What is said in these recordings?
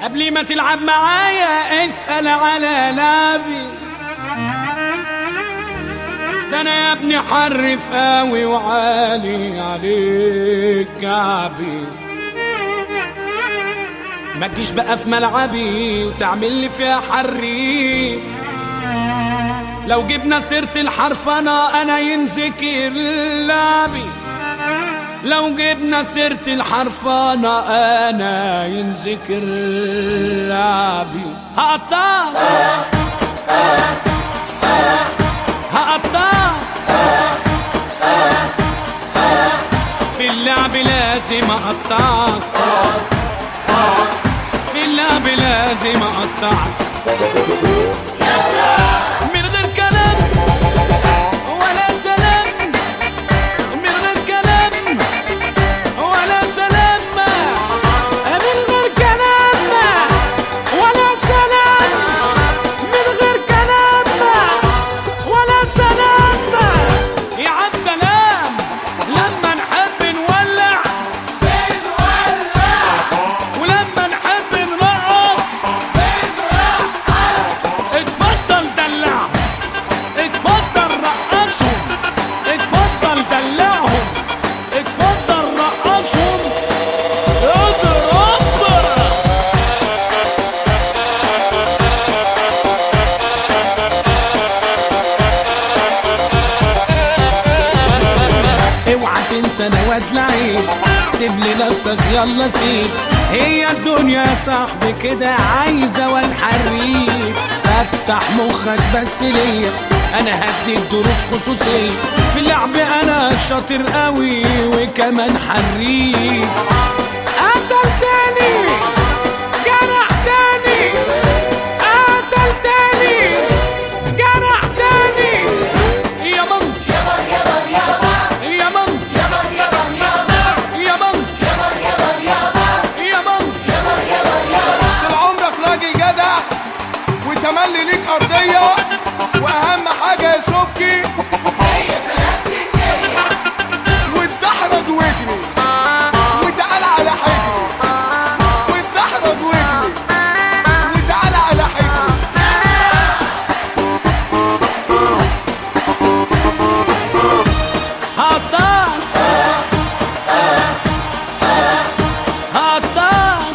قبل ما تلعب معايا اسأل على لعبي، ده انا يا ابني حرف قوي وعالي عليك كعبي. ما تجيش بقى في ملعبي وتعمل لي فيها حريف، لو جبنا سيرة الحرفنة انا ينذكر لعبي، لو جبنا سيرة الحرفانة أنا ينذكر لعبي. هقطعك هقطعك في اللعب لازم أقطعك، في اللعب لازم أقطعك من غير كلام ولا سلام، من غير كلام ولا سلام، من غير كلام ولا سلام، من غير كلام ولا سلام. يا عم سلام لما نحب نولع ولما نحب نرقص اتفضل دلعهم، اتفضل رقصهم، اتفضل دلعهم، اتفضل رقصهم، اضرب. اوعى تنسى انا واد لعيب، سيب لي نفسك يلا سيب، هي الدنيا يا صاحبي كده عايزه واد حريف. فتح مخك بس ليا انا هديك دروس خصوصيه، في اللعب انا شاطر قوي وكمان حريف. قتلتني جرحتني، قتلتني جرحتني يا مام يا مام يا مام يا مام يا مام طول عمرك راجل جدع وتملي ليك ارضيه، واهم حاجه يا سبكي واتدحرج واجري وتعال على حجري، واتدحرج واجري وتعال على حجري. هقطعك هقطعك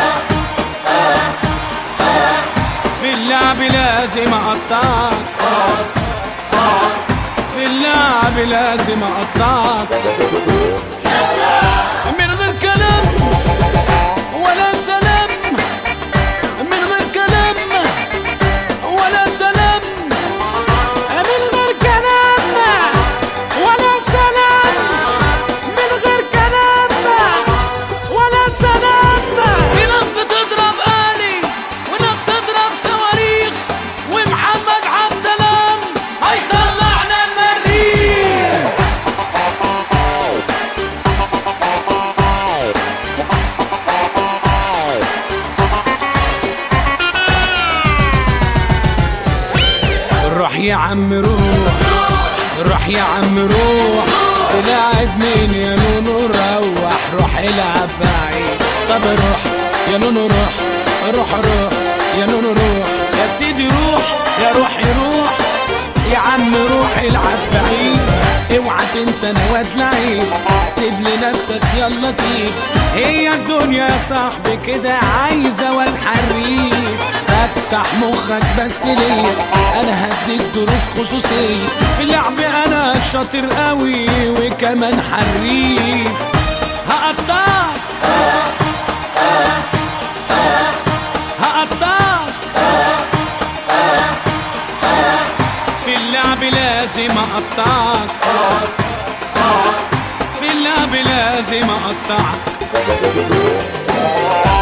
في اللعب لازم اقطعك، في اللعب لازم اقطعك من غير كلام ولا سلام، من غير كلام ولا سلام، من غير كلام ولا سلام، من غير كلام ولا سلام. في ناس بتضرب آلي وناس تضرب صواريخ، ومحمد عبد سلام هيطلعنا المريخ. روح يا عم روح، روح يا عم روح، تلاعب مين يا نونو؟ روح العب بعيد. طب روح يا نونو روح، روح يا نونو روح، يا سيدي روح يا روحي روح، يا عم روح العب بعيد. اوعى تنسى انا واد لعيب، سيب لنفسك يلا سيب، هي الدنيا يا صاحبي كده عايزه واد حريف. فتح مخك بس ليا انا هديك دروس خصوصيه، في اللعب انا شاطر قوي وكمان حريف. هقطعك هقطعك في اللعب لازم اقطعك، في اللعب لازم اقطعك.